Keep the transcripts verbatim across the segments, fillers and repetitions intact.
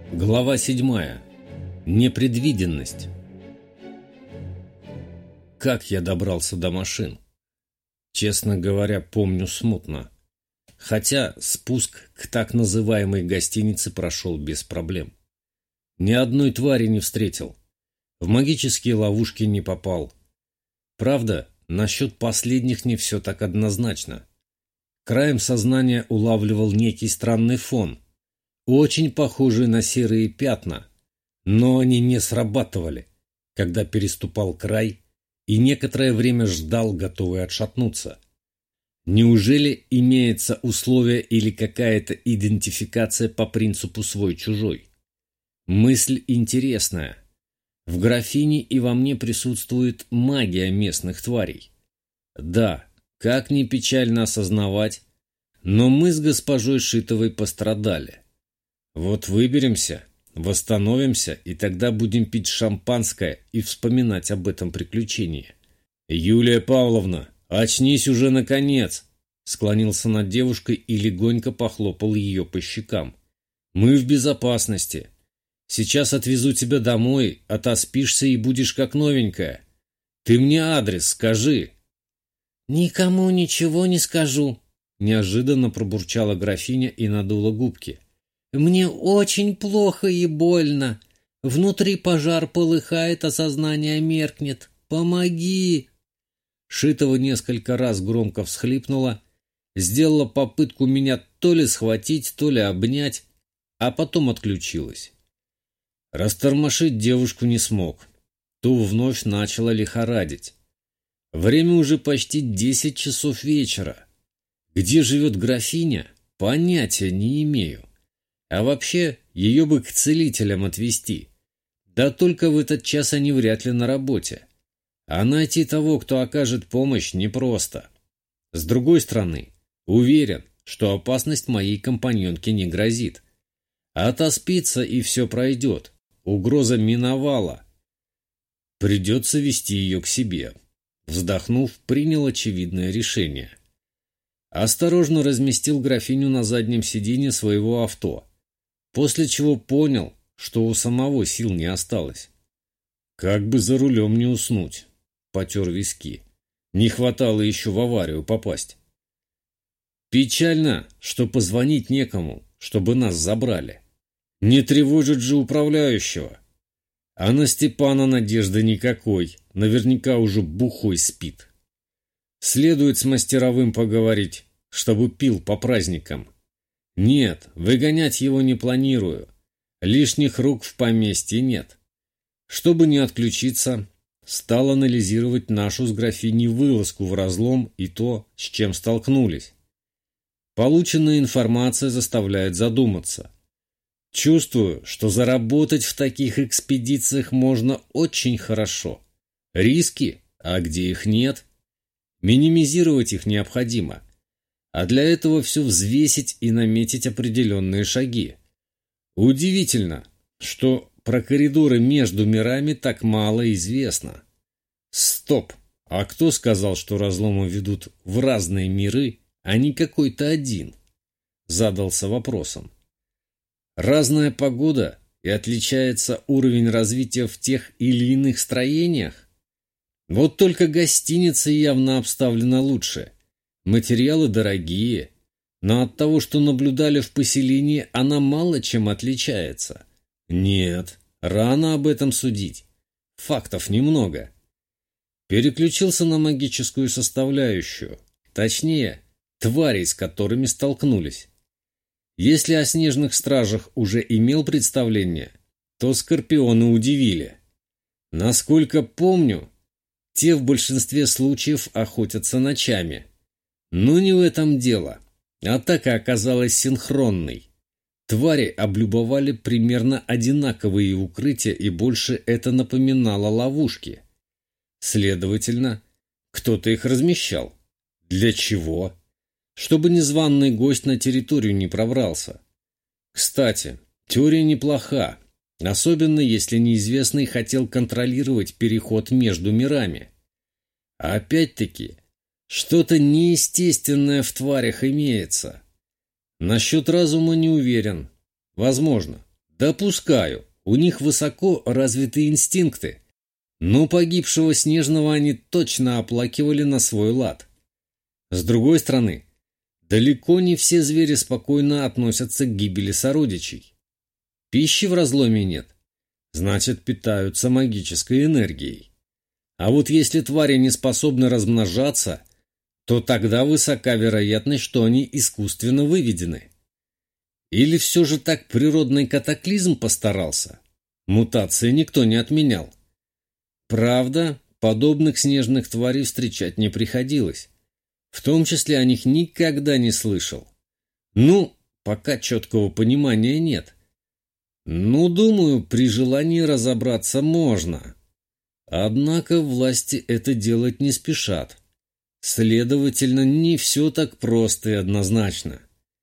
Глава седьмая. Непредвиденность. Как я добрался до машин? Честно говоря, помню смутно. Хотя спуск к так называемой гостинице прошел без проблем. Ни одной твари не встретил. В магические ловушки не попал. Правда, насчет последних не все так однозначно. Краем сознания улавливал некий странный фон, очень похожие на серые пятна, но они не срабатывали, когда переступал край и некоторое время ждал, готовый отшатнуться. Неужели имеется условие или какая-то идентификация по принципу свой-чужой? Мысль интересная. В графине и во мне присутствует магия местных тварей. Да, как ни печально осознавать, но мы с госпожой Шитовой пострадали. Вот выберемся, восстановимся, и тогда будем пить шампанское и вспоминать об этом приключении. «Юлия Павловна, очнись уже наконец!» Склонился над девушкой и легонько похлопал ее по щекам. «Мы в безопасности. Сейчас отвезу тебя домой, отоспишься и будешь как новенькая. Ты мне адрес скажи». «Никому ничего не скажу», — неожиданно пробурчала графиня и надула губки. «Мне очень плохо и больно. Внутри пожар полыхает, а сознание меркнет. Помоги!» Шитова несколько раз громко всхлипнула, сделала попытку меня то ли схватить, то ли обнять, а потом отключилась. Растормошить девушку не смог. Ту вновь начала лихорадить. Время уже почти десять часов вечера. Где живет графиня, понятия не имею. А вообще, ее бы к целителям отвезти. Да только в этот час они вряд ли на работе. А найти того, кто окажет помощь, непросто. С другой стороны, уверен, что опасность моей компаньонке не грозит. Отоспится, и все пройдет. Угроза миновала. Придется вести ее к себе. Вздохнув, принял очевидное решение. Осторожно разместил графиню на заднем сиденье своего авто, после чего понял, что у самого сил не осталось. Как бы за рулем не уснуть, потер виски. Не хватало еще в аварию попасть. Печально, что позвонить некому, чтобы нас забрали. Не тревожит же управляющего. А на Степана надежды никакой, наверняка уже бухой спит. Следует с мастеровым поговорить, чтобы пил по праздникам. Нет, выгонять его не планирую. Лишних рук в поместье нет. Чтобы не отключиться, стал анализировать нашу с графиней вылазку в разлом и то, с чем столкнулись. Полученная информация заставляет задуматься. Чувствую, что заработать в таких экспедициях можно очень хорошо. Риски, а где их нет? Минимизировать их необходимо. А для этого все взвесить и наметить определенные шаги. Удивительно, что про коридоры между мирами так мало известно. Стоп! А кто сказал, что разломы ведут в разные миры, а не какой-то один? Задался вопросом. Разная погода и отличается уровень развития в тех или иных строениях? Вот только гостиница явно обставлена лучше. Материалы дорогие, но от того, что наблюдали в поселении, она мало чем отличается. Нет, рано об этом судить. Фактов немного. Переключился на магическую составляющую, точнее, тварей, с которыми столкнулись. Если о снежных стражах уже имел представление, то скорпионы удивили. Насколько помню, те в большинстве случаев охотятся ночами. Но не в этом дело. Атака оказалась синхронной. Твари облюбовали примерно одинаковые укрытия, и больше это напоминало ловушки. Следовательно, кто-то их размещал. Для чего? Чтобы незваный гость на территорию не пробрался. Кстати, теория неплоха, особенно если неизвестный хотел контролировать переход между мирами. А опять-таки, что-то неестественное в тварях имеется. Насчет разума не уверен. Возможно. Допускаю, у них высоко развитые инстинкты, но погибшего Снежного они точно оплакивали на свой лад. С другой стороны, далеко не все звери спокойно относятся к гибели сородичей. Пищи в разломе нет, значит, питаются магической энергией. А вот если твари не способны размножаться, то тогда высока вероятность, что они искусственно выведены. Или все же так природный катаклизм постарался? Мутации никто не отменял. Правда, подобных снежных тварей встречать не приходилось. В том числе о них никогда не слышал. Ну, пока четкого понимания нет. Ну, думаю, при желании разобраться можно. Однако власти это делать не спешат. Следовательно, не все так просто и однозначно.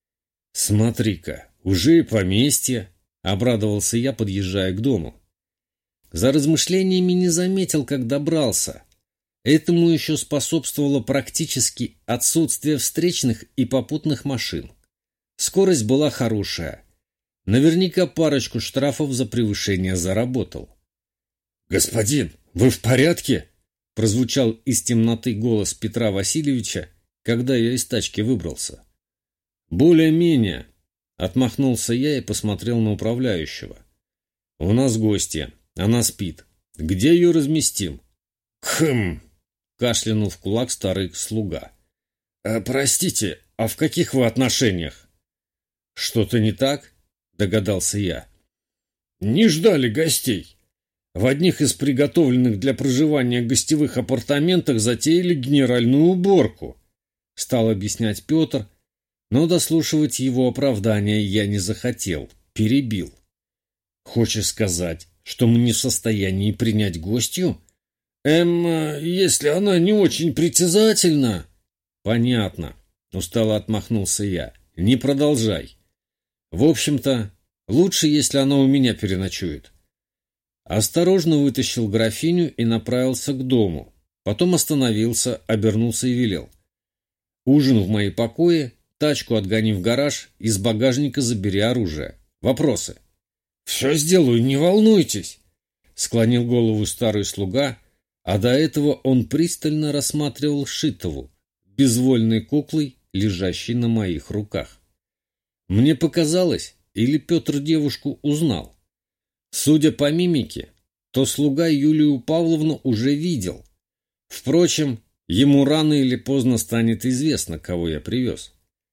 «Смотри-ка, уже и поместье!» — обрадовался я, подъезжая к дому. За размышлениями не заметил, как добрался. Этому еще способствовало практически отсутствие встречных и попутных машин. Скорость была хорошая. Наверняка парочку штрафов за превышение заработал. «Господин, вы в порядке?» — прозвучал из темноты голос Петра Васильевича, когда я из тачки выбрался. «Более-менее», — отмахнулся я и посмотрел на управляющего. «У нас гостья, она спит. Где ее разместим?» «Хм!» — кашлянул в кулак старый слуга. «А, простите, а в каких вы отношениях?» «Что-то не так?» — догадался я. «Не ждали гостей. В одних из приготовленных для проживания гостевых апартаментах затеяли генеральную уборку», — стал объяснять Петр, но дослушивать его оправдания я не захотел, перебил. «Хочешь сказать, что мы не в состоянии принять гостью?» «Эм, если она не очень притязательна...» «Понятно», — устало отмахнулся я. «Не продолжай. В общем-то, лучше, если она у меня переночует». Осторожно вытащил графиню и направился к дому. Потом остановился, обернулся и велел: «Ужин в мои покои, тачку отгони в гараж, из багажника забери оружие. Вопросы?» «Все сделаю, не волнуйтесь», — склонил голову старый слуга, а до этого он пристально рассматривал Шитову, безвольной куклой, лежащей на моих руках. Мне показалось, или Петр девушку узнал. Судя по мимике, то слуга Юлию Павловну уже видел. Впрочем, ему рано или поздно станет известно, кого я привез.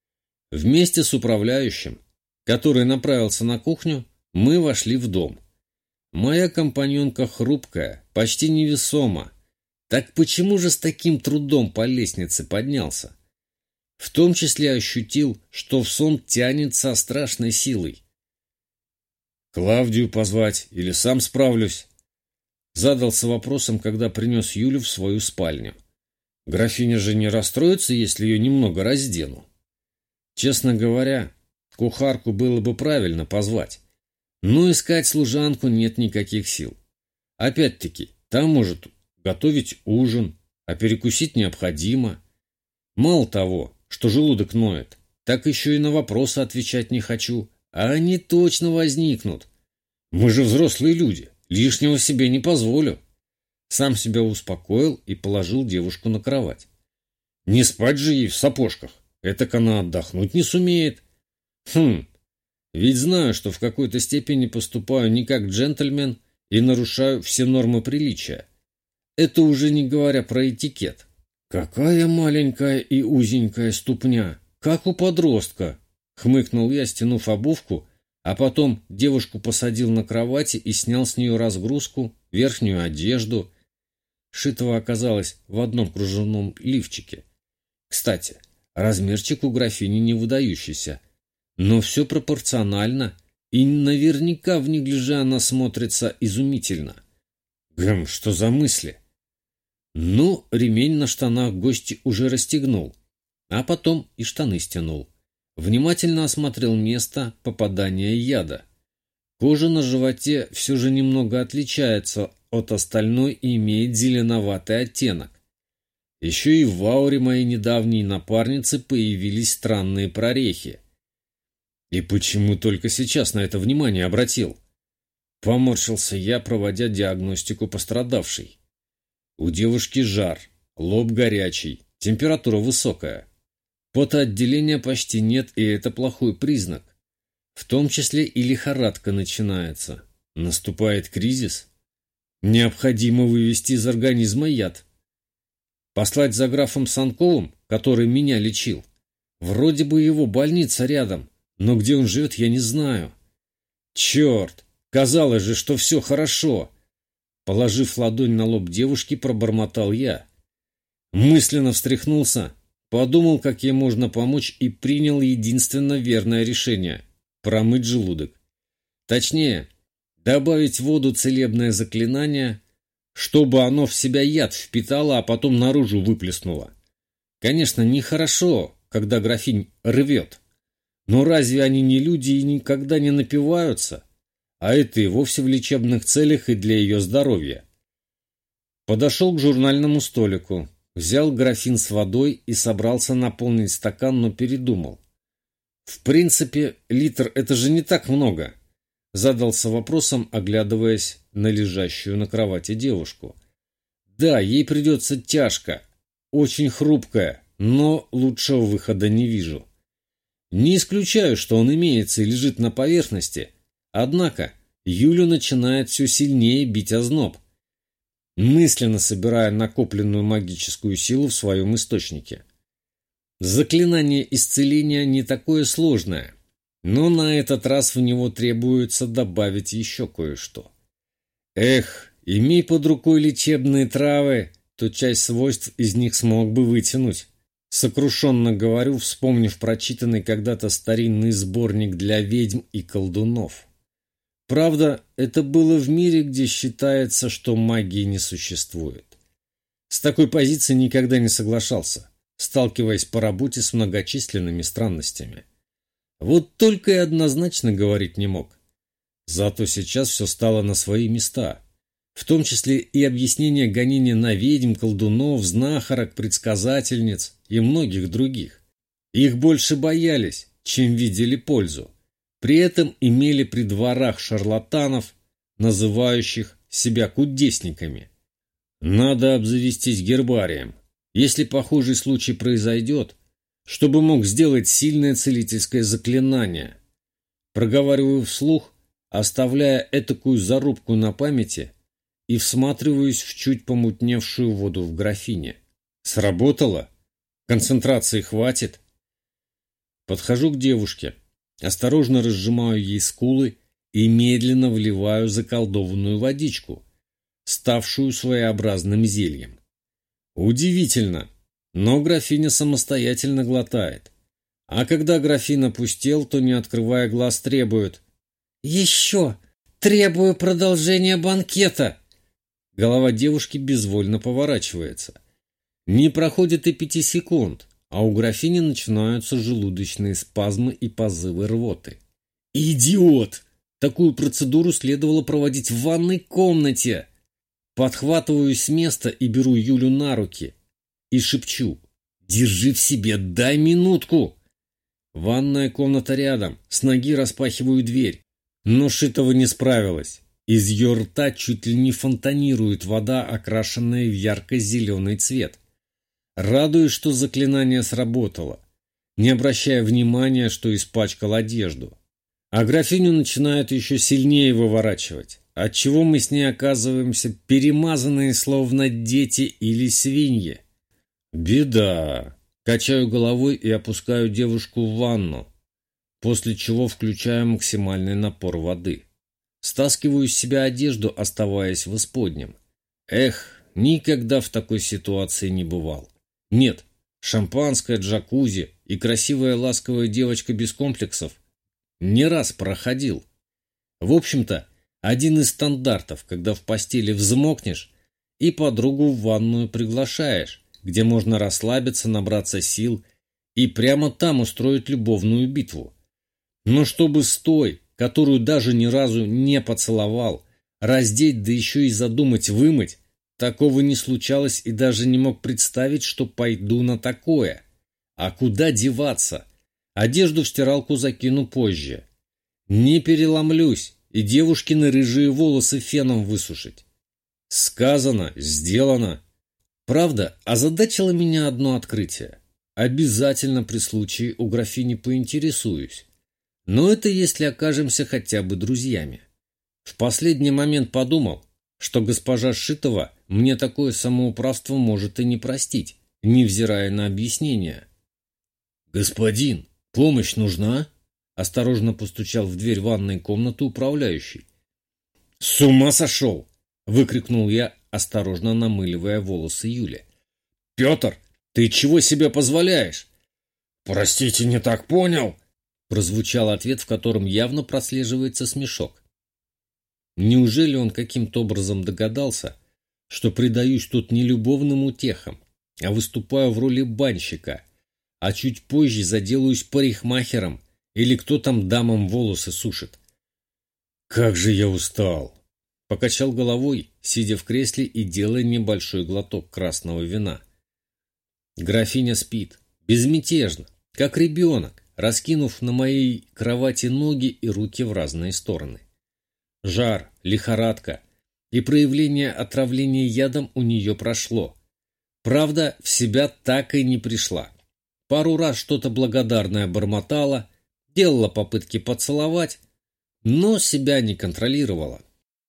Вместе с управляющим, который направился на кухню, мы вошли в дом. Моя компаньонка хрупкая, почти невесома. Так почему же с таким трудом по лестнице поднялся? В том числе ощутил, что в сон тянет со страшной силой. «Клавдию позвать или сам справлюсь?» Задался вопросом, когда принес Юлю в свою спальню. Графиня же не расстроится, если ее немного раздену. Честно говоря, кухарку было бы правильно позвать, но искать служанку нет никаких сил. Опять-таки, та может готовить ужин, а перекусить необходимо. Мало того, что желудок ноет, так еще и на вопросы отвечать не хочу, а они точно возникнут. Мы же взрослые люди, лишнего себе не позволю. Сам себя успокоил и положил девушку на кровать. Не спать же ей в сапожках, этак она отдохнуть не сумеет. Хм, ведь знаю, что в какой-то степени поступаю не как джентльмен и нарушаю все нормы приличия. Это уже не говоря про этикет. Какая маленькая и узенькая ступня, как у подростка, хмыкнул я, стянув обувку, а потом девушку посадил на кровати и снял с нее разгрузку, верхнюю одежду. Шитова оказалась в одном кружевном лифчике. Кстати, размерчик у графини не выдающийся, но все пропорционально, и наверняка в неглиже она смотрится изумительно. Гм, что за мысли? Ну, ремень на штанах гости уже расстегнул, а потом и штаны стянул. Внимательно осмотрел место попадания яда. Кожа на животе все же немного отличается от остальной и имеет зеленоватый оттенок. Еще и в ауре моей недавней напарницы появились странные прорехи. И почему только сейчас на это внимание обратил? Поморщился я, проводя диагностику пострадавшей. У девушки жар, лоб горячий, температура высокая. Потоотделения почти нет, и это плохой признак. В том числе и лихорадка начинается. Наступает кризис. Необходимо вывести из организма яд. Послать за графом Санковым, который меня лечил. Вроде бы его больница рядом, но где он живет, я не знаю. Черт! Казалось же, что все хорошо. Положив ладонь на лоб девушки, пробормотал я. Мысленно встряхнулся, подумал, как ей можно помочь, и принял единственно верное решение – промыть желудок. Точнее, добавить в воду целебное заклинание, чтобы оно в себя яд впитало, а потом наружу выплеснуло. Конечно, нехорошо, когда графинь рвет. Но разве они не люди и никогда не напиваются? А это и вовсе в лечебных целях и для ее здоровья. Подошел к журнальному столику, взял графин с водой и собрался наполнить стакан, но передумал. В принципе, литр – это же не так много. Задался вопросом, оглядываясь на лежащую на кровати девушку. Да, ей придется тяжко, очень хрупкая, но лучшего выхода не вижу. Не исключаю, что он имеется и лежит на поверхности, однако Юлю начинает все сильнее бить озноб, мысленно собирая накопленную магическую силу в своем источнике. Заклинание исцеления не такое сложное, но на этот раз в него требуется добавить еще кое-что. Эх, имей под рукой лечебные травы, то часть свойств из них смог бы вытянуть. Сокрушенно говорю, вспомнив прочитанный когда-то старинный сборник для ведьм и колдунов. Правда, это было в мире, где считается, что магии не существует. С такой позиции никогда не соглашался, сталкиваясь по работе с многочисленными странностями. Вот только и однозначно говорить не мог. Зато сейчас все стало на свои места, в том числе и объяснение гонения на ведьм, колдунов, знахарок, предсказательниц и многих других. Их больше боялись, чем видели пользу. При этом имели при дворах шарлатанов, называющих себя кудесниками. Надо обзавестись гербарием, если похожий случай произойдет, чтобы мог сделать сильное целительское заклинание. Проговариваю вслух, оставляя этакую зарубку на памяти и всматриваюсь в чуть помутневшую воду в графине. Сработало? Концентрации хватит? Подхожу к девушке, осторожно разжимаю ей скулы и медленно вливаю заколдованную водичку, ставшую своеобразным зельем. Удивительно, но графиня самостоятельно глотает. А когда графин опустел, то, не открывая глаз, требует: «Еще! Требую продолжения банкета!» Голова девушки безвольно поворачивается. Не проходит и пяти секунд, а у графини начинаются желудочные спазмы и позывы рвоты. «Идиот! Такую процедуру следовало проводить в ванной комнате!» Подхватываюсь с места и беру Юлю на руки и шепчу: «Держи в себе, дай минутку!» Ванная комната рядом, с ноги распахиваю дверь, но Шитова не справилась. Из ее рта чуть ли не фонтанирует вода, окрашенная в ярко-зеленый цвет. Радуюсь, что заклинание сработало, не обращая внимания, что испачкал одежду. А графиню начинают еще сильнее выворачивать, отчего мы с ней оказываемся перемазанные, словно дети или свиньи. Беда. Качаю головой и опускаю девушку в ванну, после чего включаю максимальный напор воды. Стаскиваю с себя одежду, оставаясь в исподнем. Эх, никогда в такой ситуации не бывал. Нет, шампанское, джакузи и красивая ласковая девочка без комплексов не раз проходил. В общем-то, один из стандартов, когда в постели взмокнешь и подругу в ванную приглашаешь, где можно расслабиться, набраться сил и прямо там устроить любовную битву. Но чтобы с той, которую даже ни разу не поцеловал, раздеть, да еще и задумать вымыть, такого не случалось и даже не мог представить, что пойду на такое. А куда деваться? Одежду в стиралку закину позже. Не переломлюсь и девушкины рыжие волосы феном высушить. Сказано, сделано. Правда, озадачило меня одно открытие. Обязательно при случае у графини поинтересуюсь. Но это если окажемся хотя бы друзьями. В последний момент подумал, что госпожа Шитова мне такое самоуправство может и не простить, невзирая на объяснения. «Господин, помощь нужна?» — осторожно постучал в дверь ванной комнаты управляющий. «С ума сошел!» — выкрикнул я, осторожно намыливая волосы Юли. «Петр, ты чего себе позволяешь?» «Простите, не так понял», — прозвучал ответ, в котором явно прослеживается смешок. Неужели он каким-то образом догадался, что предаюсь тут не любовным утехам, а выступаю в роли банщика, а чуть позже заделаюсь парикмахером или кто там дамам волосы сушит? «Как же я устал!» Покачал головой, сидя в кресле и делая небольшой глоток красного вина. Графиня спит, безмятежно, как ребенок, раскинув на моей кровати ноги и руки в разные стороны. Жар, лихорадка и проявление отравления ядом у нее прошло. Правда, в себя так и не пришла. Пару раз что-то благодарное бормотала, делала попытки поцеловать, но себя не контролировала.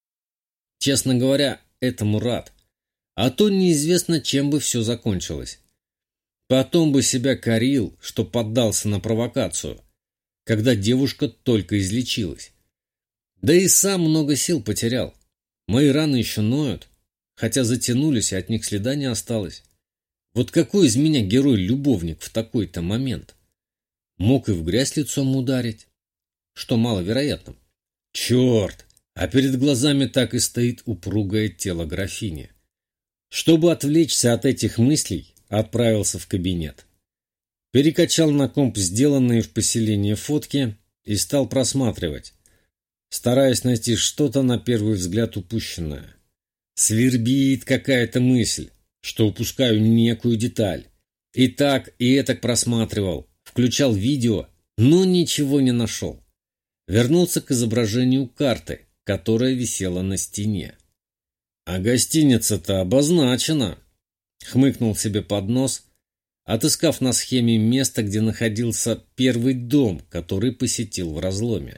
Честно говоря, этому рад. А то неизвестно, чем бы все закончилось. Потом бы себя корил, что поддался на провокацию, когда девушка только излечилась. Да и сам много сил потерял. Мои раны еще ноют, хотя затянулись, и от них следа не осталось. Вот какой из меня герой-любовник в такой-то момент? Мог и в грязь лицом ударить, что маловероятно. Черт! А перед глазами так и стоит упругое тело графини. Чтобы отвлечься от этих мыслей, отправился в кабинет. Перекачал на комп сделанные в поселении фотки и стал просматривать, стараясь найти что-то на первый взгляд упущенное. Свербит какая-то мысль, что упускаю некую деталь. И так, и этак просматривал, включал видео, но ничего не нашел. Вернулся к изображению карты, которая висела на стене. «А гостиница-то обозначена!» — хмыкнул себе под нос, отыскав на схеме место, где находился первый дом, который посетил в разломе.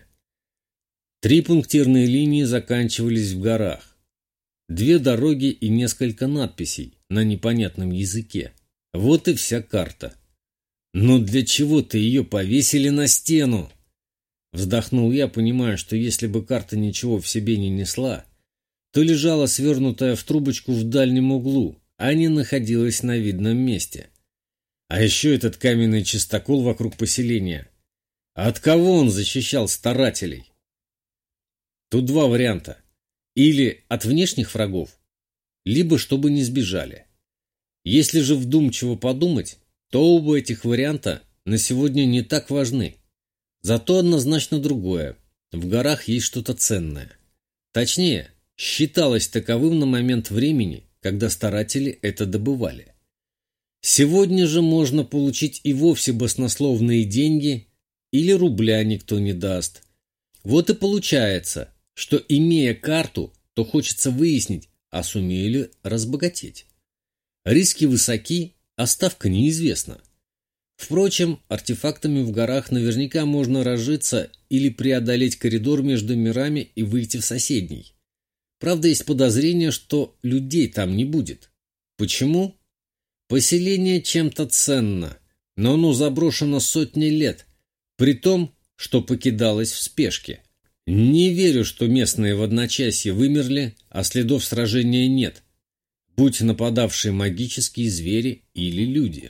Три пунктирные линии заканчивались в горах. Две дороги и несколько надписей на непонятном языке. Вот и вся карта. Но для чего-то ее повесили на стену. Вздохнул я, понимая, что если бы карта ничего в себе не несла, то лежала свернутая в трубочку в дальнем углу, а не находилась на видном месте. А еще этот каменный чистокол вокруг поселения. От кого он защищал старателей? Тут два варианта. Или от внешних врагов, либо чтобы не сбежали. Если же вдумчиво подумать, то оба этих варианта на сегодня не так важны. Зато однозначно другое. В горах есть что-то ценное. Точнее, считалось таковым на момент времени, когда старатели это добывали. Сегодня же можно получить и вовсе баснословные деньги, или рубля никто не даст. Вот и получается, что, имея карту, то хочется выяснить, а сумею ли разбогатеть. Риски высоки, а ставка неизвестна. Впрочем, артефактами в горах наверняка можно разжиться или преодолеть коридор между мирами и выйти в соседний. Правда, есть подозрение, что людей там не будет. Почему? Поселение чем-то ценно, но оно заброшено сотни лет, при том, что покидалось в спешке. Не верю, что местные в одночасье вымерли, а следов сражения нет, будь нападавшие магические звери или люди.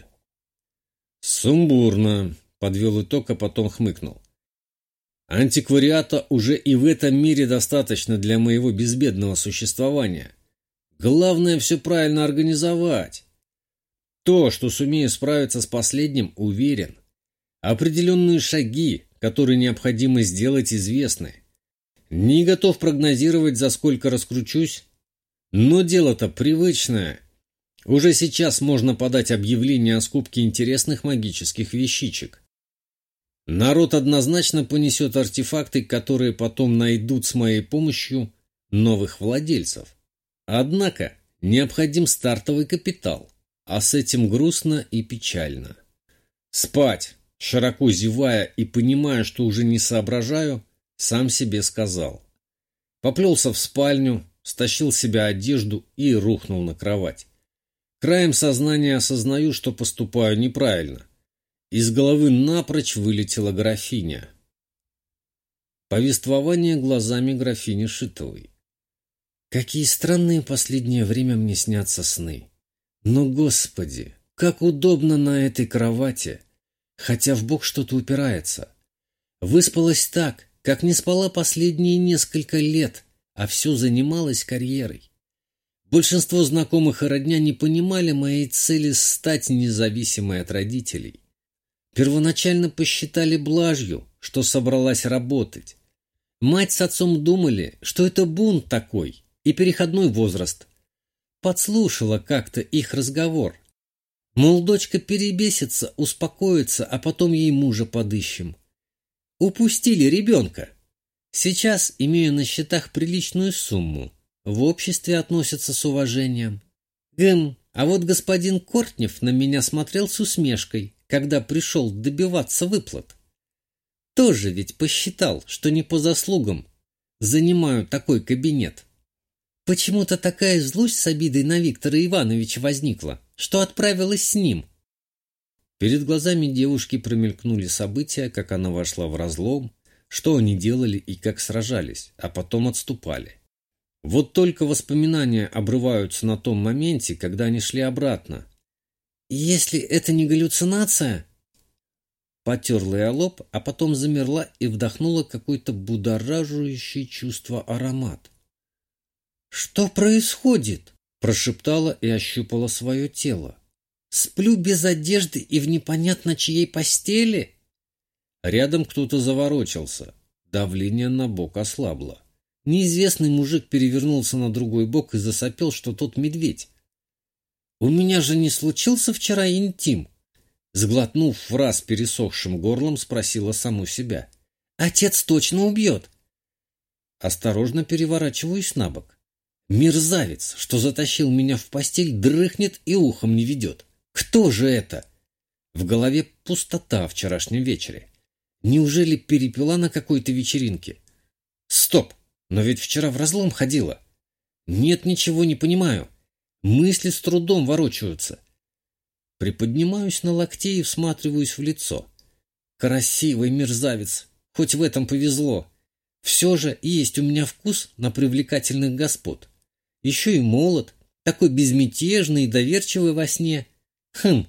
«Сумбурно», — подвел итог, а потом хмыкнул. «Антиквариата уже и в этом мире достаточно для моего безбедного существования. Главное все правильно организовать. То, что сумею справиться с последним, уверен. Определенные шаги, которые необходимо сделать, известны. Не готов прогнозировать, за сколько раскручусь, но дело-то привычное. Уже сейчас можно подать объявление о скупке интересных магических вещичек. Народ однозначно понесет артефакты, которые потом найдут с моей помощью новых владельцев. Однако необходим стартовый капитал, а с этим грустно и печально. Спать, широко зевая и понимая, что уже не соображаю, сам себе сказал. Поплелся в спальню, стащил с себя одежду и рухнул на кровать. Краем сознания осознаю, что поступаю неправильно. Из головы напрочь вылетела графиня. Повествование глазами графини Шитовой. Какие странные последнее время мне снятся сны. Но, Господи, как удобно на этой кровати, хотя в бок что-то упирается. Выспалась так, как не спала последние несколько лет, а все занималась карьерой. Большинство знакомых и родня не понимали моей цели стать независимой от родителей. Первоначально посчитали блажью, что собралась работать. Мать с отцом думали, что это бунт такой и переходной возраст. Подслушала как-то их разговор. Мол, дочка перебесится, успокоится, а потом ей мужа подыщем. Упустили ребенка. Сейчас имею на счетах приличную сумму. В обществе относятся с уважением. Гм, а вот господин Кортнев на меня смотрел с усмешкой, когда пришел добиваться выплат. Тоже ведь посчитал, что не по заслугам занимаю такой кабинет. Почему-то такая злость с обидой на Виктора Ивановича возникла, что отправилась с ним. Перед глазами девушки промелькнули события, как она вошла в разлом, что они делали и как сражались, а потом отступали. Вот только воспоминания обрываются на том моменте, когда они шли обратно. «Если это не галлюцинация...» Потерла я лоб, а потом замерла и вдохнула какой-то будоражащее чувство аромат. «Что происходит?» – прошептала и ощупала свое тело. «Сплю без одежды и в непонятно чьей постели?» Рядом кто-то заворочился. Давление на бок ослабло. Неизвестный мужик перевернулся на другой бок и засопел, что тот медведь. «У меня же не случился вчера интим?» Сглотнув в раз пересохшим горлом, спросила саму себя. «Отец точно убьет!» Осторожно переворачиваюсь на бок. Мерзавец, что затащил меня в постель, дрыхнет и ухом не ведет. Кто же это? В голове пустота о вчерашнем вечере. Неужели перепила на какой-то вечеринке? Стоп! Но ведь вчера в разлом ходила. Нет, ничего не понимаю. Мысли с трудом ворочаются. Приподнимаюсь на локте и всматриваюсь в лицо. Красивый мерзавец, хоть в этом повезло. Все же есть у меня вкус на привлекательных господ. Еще и молод, такой безмятежный и доверчивый во сне. Хм,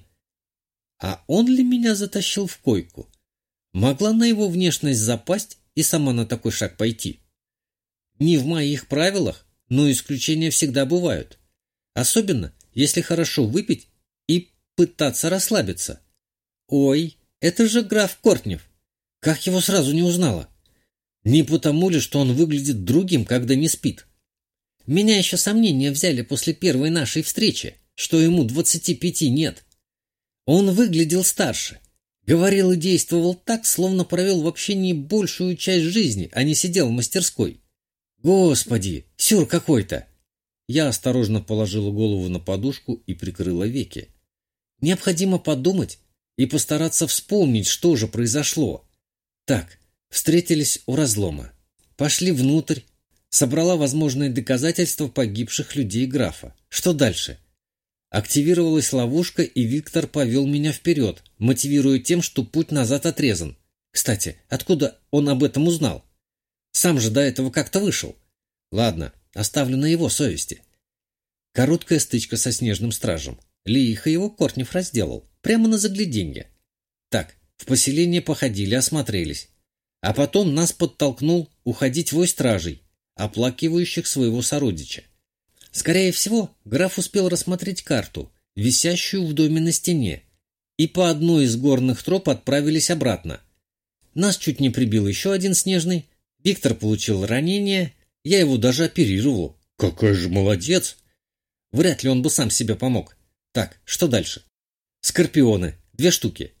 а он ли меня затащил в койку? Могла на его внешность запасть и сама на такой шаг пойти. Не в моих правилах, но исключения всегда бывают. Особенно, если хорошо выпить и пытаться расслабиться. Ой, это же граф Кортнев. Как его сразу не узнала? Не потому ли, что он выглядит другим, когда не спит? Меня еще сомнения взяли после первой нашей встречи, что ему двадцати пяти нет. Он выглядел старше. Говорил и действовал так, словно провел в общении большую часть жизни, а не сидел в мастерской. Господи, сюр какой-то! Я осторожно положила голову на подушку и прикрыла веки. Необходимо подумать и постараться вспомнить, что же произошло. Так, встретились у разлома. Пошли внутрь. Собрала возможные доказательства погибших людей графа. Что дальше? Активировалась ловушка, и Виктор повел меня вперед, мотивируя тем, что путь назад отрезан. Кстати, откуда он об этом узнал? Сам же до этого как-то вышел. Ладно, оставлю на его совести. Короткая стычка со снежным стражем. Лихо его Кортнев разделал. Прямо на загляденье. Так, в поселение походили, осмотрелись. А потом нас подтолкнул уходить вой стражей, оплакивающих своего сородича. Скорее всего, граф успел рассмотреть карту, висящую в доме на стене, и по одной из горных троп отправились обратно. Нас чуть не прибил еще один снежный, Виктор получил ранение, я его даже оперировал. Какой же молодец! Вряд ли он бы сам себе помог. Так, что дальше? Скорпионы, две штуки.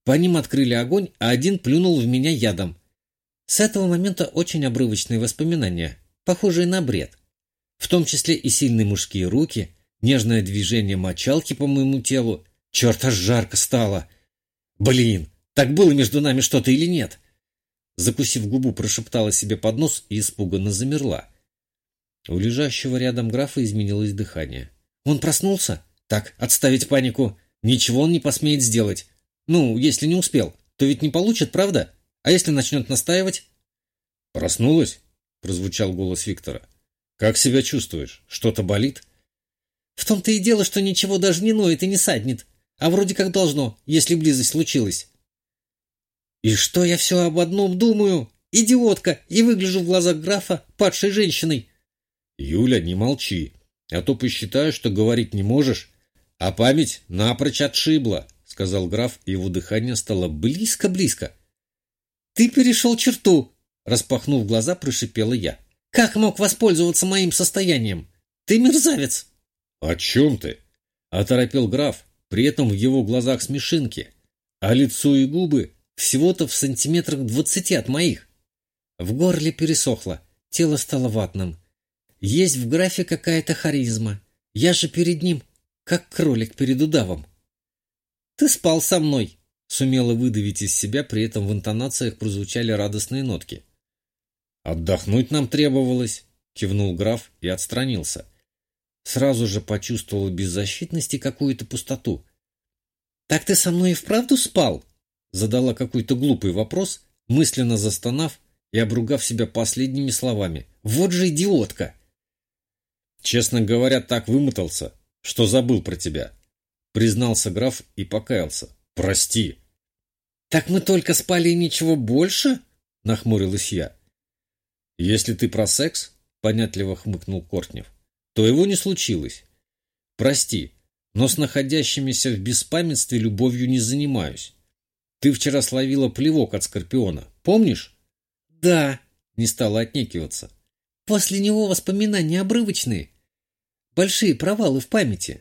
По ним открыли огонь, а один плюнул в меня ядом. С этого момента очень обрывочные воспоминания, похожие на бред. В том числе и сильные мужские руки, нежное движение мочалки по моему телу. Черт, аж жарко стало. Блин, так было между нами что-то или нет? Закусив губу, прошептала себе под нос и испуганно замерла. У лежащего рядом графа изменилось дыхание. Он проснулся? Так, отставить панику. Ничего он не посмеет сделать. Ну, если не успел, то ведь не получит, правда? А если начнет настаивать? «Проснулась?» — прозвучал голос Виктора. «Как себя чувствуешь? Что-то болит?» В том-то и дело, что ничего даже не ноет и не саднет. А вроде как должно, если близость случилась. И что я все об одном думаю? Идиотка! И выгляжу в глазах графа падшей женщиной. «Юля, не молчи, а то посчитаю, что говорить не можешь, а память напрочь отшибла», — сказал граф, и его дыхание стало близко-близко. «Ты перешел черту!» — распахнув глаза, прошипела я. «Как мог воспользоваться моим состоянием? Ты мерзавец!» «О чем ты?» — оторопел граф, при этом в его глазах смешинки, а лицо и губы всего-то в сантиметрах двадцати от моих. В горле пересохло, тело стало ватным. Есть в графе какая-то харизма. Я же перед ним, как кролик перед удавом. «Ты спал со мной!» — сумела выдавить из себя, при этом в интонациях прозвучали радостные нотки. «Отдохнуть нам требовалось», — кивнул граф и отстранился. Сразу же почувствовала беззащитность и какую-то пустоту. «Так ты со мной и вправду спал?» Задала какой-то глупый вопрос, мысленно застонав и обругав себя последними словами. «Вот же идиотка!» «Честно говоря, так вымотался, что забыл про тебя», — признался граф и покаялся. «Прости». «Так мы только спали и ничего больше?» — нахмурилась я. «Если ты про секс», — понятливо хмыкнул Кортнев, — «то его не случилось. Прости, но с находящимися в беспамятстве любовью не занимаюсь. Ты вчера словила плевок от Скорпиона, помнишь?» «Да», — не стала отнекиваться. «После него воспоминания обрывочные. Большие провалы в памяти».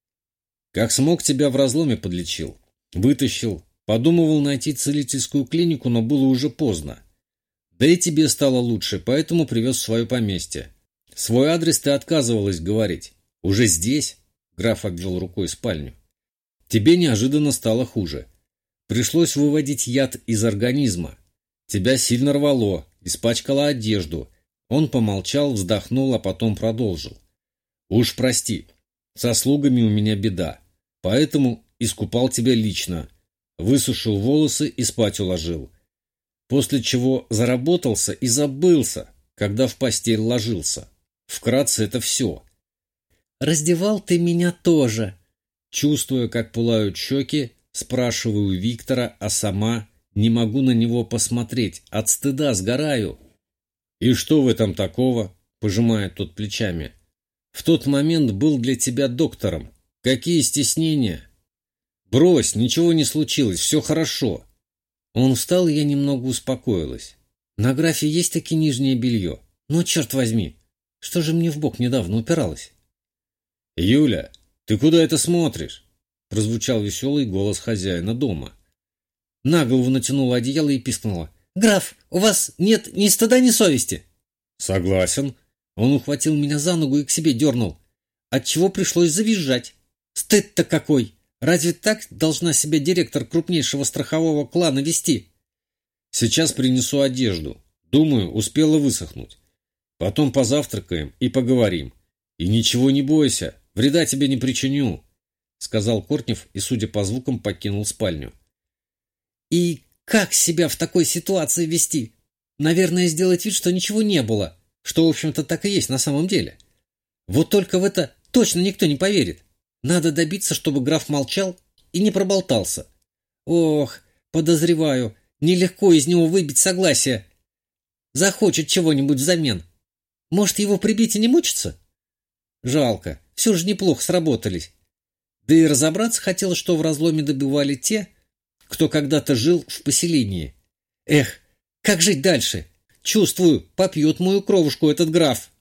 «Как смог, тебя в разломе подлечил. Вытащил. Подумывал найти целительскую клинику, но было уже поздно. Да и тебе стало лучше, поэтому привез в свое поместье. Свой адрес ты отказывалась говорить. Уже здесь?» — граф обвел рукой спальню. «Тебе неожиданно стало хуже. Пришлось выводить яд из организма. Тебя сильно рвало, испачкало одежду». Он помолчал, вздохнул, а потом продолжил. «Уж прости, со слугами у меня беда, поэтому искупал тебя лично, высушил волосы и спать уложил. После чего заработался и забылся, когда в постель ложился. Вкратце это все». «Раздевал ты меня тоже». Чувствуя, как пылают щеки, спрашиваю Виктора, а сама не могу на него посмотреть, от стыда сгораю. «И что в этом такого?» — пожимает тот плечами. «В тот момент был для тебя доктором. Какие стеснения?» «Брось, ничего не случилось, все хорошо». Он встал, и я немного успокоилась. На графе есть таки нижнее белье. Но, черт возьми, что же мне в бок недавно упиралось? «Юля, ты куда это смотришь?» — прозвучал веселый голос хозяина дома. На голову натянула одеяло и пискнула. «Граф, у вас нет ни стыда, ни совести!» «Согласен». Он ухватил меня за ногу и к себе дернул, отчего пришлось завизжать. «Стыд-то какой! Разве так должна себя директор крупнейшего страхового клана вести?» «Сейчас принесу одежду. Думаю, успела высохнуть. Потом позавтракаем и поговорим. И ничего не бойся, вреда тебе не причиню», — сказал Кортнев и, судя по звукам, покинул спальню. «И как себя в такой ситуации вести? Наверное, сделать вид, что ничего не было, что, в общем-то, так и есть на самом деле. Вот только в это точно никто не поверит. Надо добиться, чтобы граф молчал и не проболтался. Ох, подозреваю, нелегко из него выбить согласие. Захочет чего-нибудь взамен. Может, его прибить и не мучиться? Жалко, все же неплохо сработались. Да и разобраться хотелось, что в разломе добивали те, кто когда-то жил в поселении. Эх, как жить дальше? Чувствую, попьет мою кровушку этот граф.